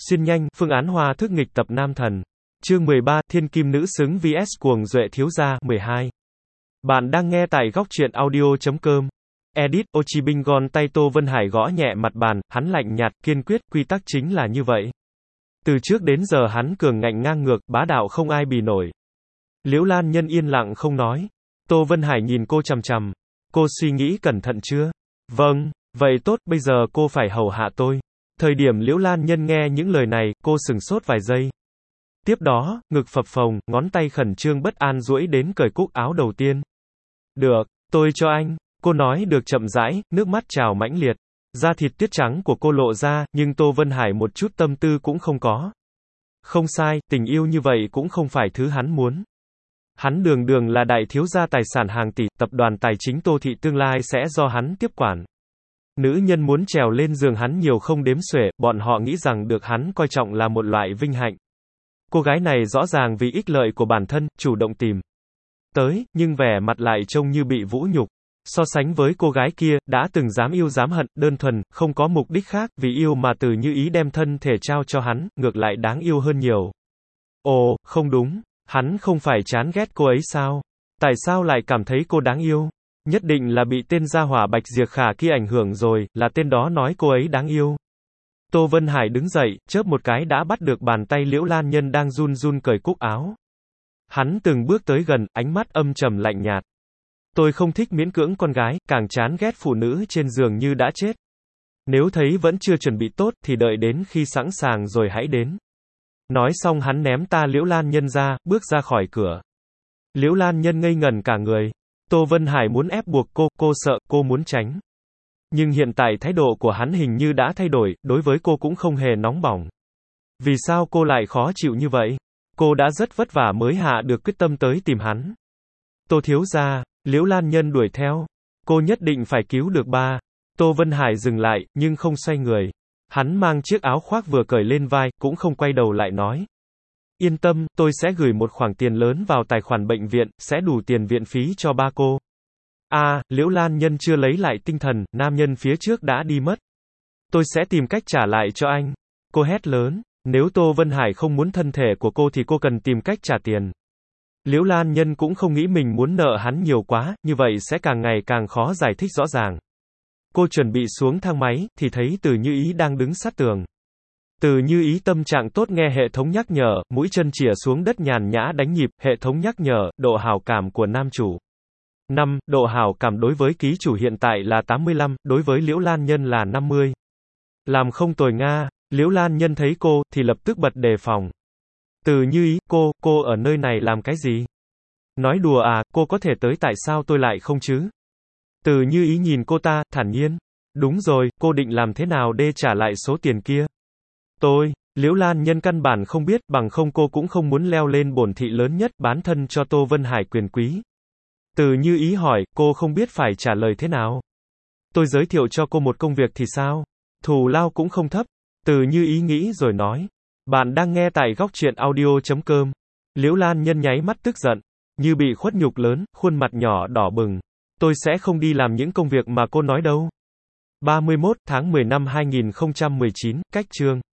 Xuyên nhanh, phương án hoa thức nghịch tập nam thần. Chương 13, Thiên Kim Nữ Xứng vs Cuồng Duệ Thiếu Gia, 12. Bạn đang nghe tại góc truyện audio.com. Edit, Ochibingon tay Tô Vân Hải gõ nhẹ mặt bàn, hắn lạnh nhạt, kiên quyết, quy tắc chính là như vậy. Từ trước đến giờ hắn cường ngạnh ngang ngược, bá đạo không ai bì nổi. Liễu Lan Nhân yên lặng không nói. Tô Vân Hải nhìn cô chằm chằm. Cô suy nghĩ cẩn thận chưa? Vâng, vậy tốt, bây giờ cô phải hầu hạ tôi. Thời điểm Liễu Lan Nhân nghe những lời này, cô sừng sốt vài giây. Tiếp đó, ngực phập phồng, ngón tay khẩn trương bất an duỗi đến cởi cúc áo đầu tiên. Được, tôi cho anh. Cô nói được chậm rãi, nước mắt trào mãnh liệt. Da thịt tuyết trắng của cô lộ ra, nhưng Tô Vân Hải một chút tâm tư cũng không có. Không sai, tình yêu như vậy cũng không phải thứ hắn muốn. Hắn đường đường là đại thiếu gia tài sản hàng tỷ, tập đoàn tài chính Tô Thị tương lai sẽ do hắn tiếp quản. Nữ nhân muốn trèo lên giường hắn nhiều không đếm xuể, bọn họ nghĩ rằng được hắn coi trọng là một loại vinh hạnh. Cô gái này rõ ràng vì ích lợi của bản thân, chủ động tìm tới, nhưng vẻ mặt lại trông như bị vũ nhục. So sánh với cô gái kia, đã từng dám yêu dám hận, đơn thuần, không có mục đích khác, vì yêu mà Từ Như Ý đem thân thể trao cho hắn, ngược lại đáng yêu hơn nhiều. Ồ, không đúng, hắn không phải chán ghét cô ấy sao? Tại sao lại cảm thấy cô đáng yêu? Nhất định là bị tên gia hỏa Bạch Diệp Khả kia ảnh hưởng rồi, là tên đó nói cô ấy đáng yêu. Tô Vân Hải đứng dậy, chớp một cái đã bắt được bàn tay Liễu Lan Nhân đang run run cởi cúc áo. Hắn từng bước tới gần, ánh mắt âm trầm lạnh nhạt. Tôi không thích miễn cưỡng con gái, càng chán ghét phụ nữ trên giường như đã chết. Nếu thấy vẫn chưa chuẩn bị tốt, thì đợi đến khi sẵn sàng rồi hãy đến. Nói xong hắn ném ta Liễu Lan Nhân ra, bước ra khỏi cửa. Liễu Lan Nhân ngây ngẩn cả người. Tô Vân Hải muốn ép buộc cô sợ, cô muốn tránh. Nhưng hiện tại thái độ của hắn hình như đã thay đổi, đối với cô cũng không hề nóng bỏng. Vì sao cô lại khó chịu như vậy? Cô đã rất vất vả mới hạ được quyết tâm tới tìm hắn. Tô thiếu gia, Liễu Lan Nhân đuổi theo. Cô nhất định phải cứu được ba. Tô Vân Hải dừng lại, nhưng không xoay người. Hắn mang chiếc áo khoác vừa cởi lên vai, cũng không quay đầu lại nói. Yên tâm, tôi sẽ gửi một khoản tiền lớn vào tài khoản bệnh viện, sẽ đủ tiền viện phí cho ba cô. Liễu Lan Nhân chưa lấy lại tinh thần, nam nhân phía trước đã đi mất. Tôi sẽ tìm cách trả lại cho anh. Cô hét lớn, nếu Tô Vân Hải không muốn thân thể của cô thì cô cần tìm cách trả tiền. Liễu Lan Nhân cũng không nghĩ mình muốn nợ hắn nhiều quá, như vậy sẽ càng ngày càng khó giải thích rõ ràng. Cô chuẩn bị xuống thang máy, thì thấy Từ Như Ý đang đứng sát tường. Từ Như Ý tâm trạng tốt nghe hệ thống nhắc nhở, mũi chân chìa xuống đất nhàn nhã đánh nhịp, hệ thống nhắc nhở, độ hảo cảm của nam chủ. 5. Độ hảo cảm đối với ký chủ hiện tại là 85, đối với Liễu Lan Nhân là 50. Làm không tồi nga. Liễu Lan Nhân thấy cô, thì lập tức bật đề phòng. Từ Như Ý, cô ở nơi này làm cái gì? Nói đùa à, cô có thể tới tại sao tôi lại không chứ? Từ Như Ý nhìn cô ta, thản nhiên. Đúng rồi, cô định làm thế nào để trả lại số tiền kia? Liễu Lan Nhân căn bản không biết, bằng không cô cũng không muốn leo lên bổn thị lớn nhất, bán thân cho Tô Vân Hải quyền quý. Từ Như Ý hỏi, cô không biết phải trả lời thế nào. Tôi giới thiệu cho cô một công việc thì sao? Thù lao cũng không thấp. Từ Như Ý nghĩ rồi nói. Bạn đang nghe tại góc truyện audio.com. Liễu Lan Nhân nháy mắt tức giận. Như bị khuất nhục lớn, khuôn mặt nhỏ đỏ bừng. Tôi sẽ không đi làm những công việc mà cô nói đâu. 31 tháng 10 năm 2019, cách chương.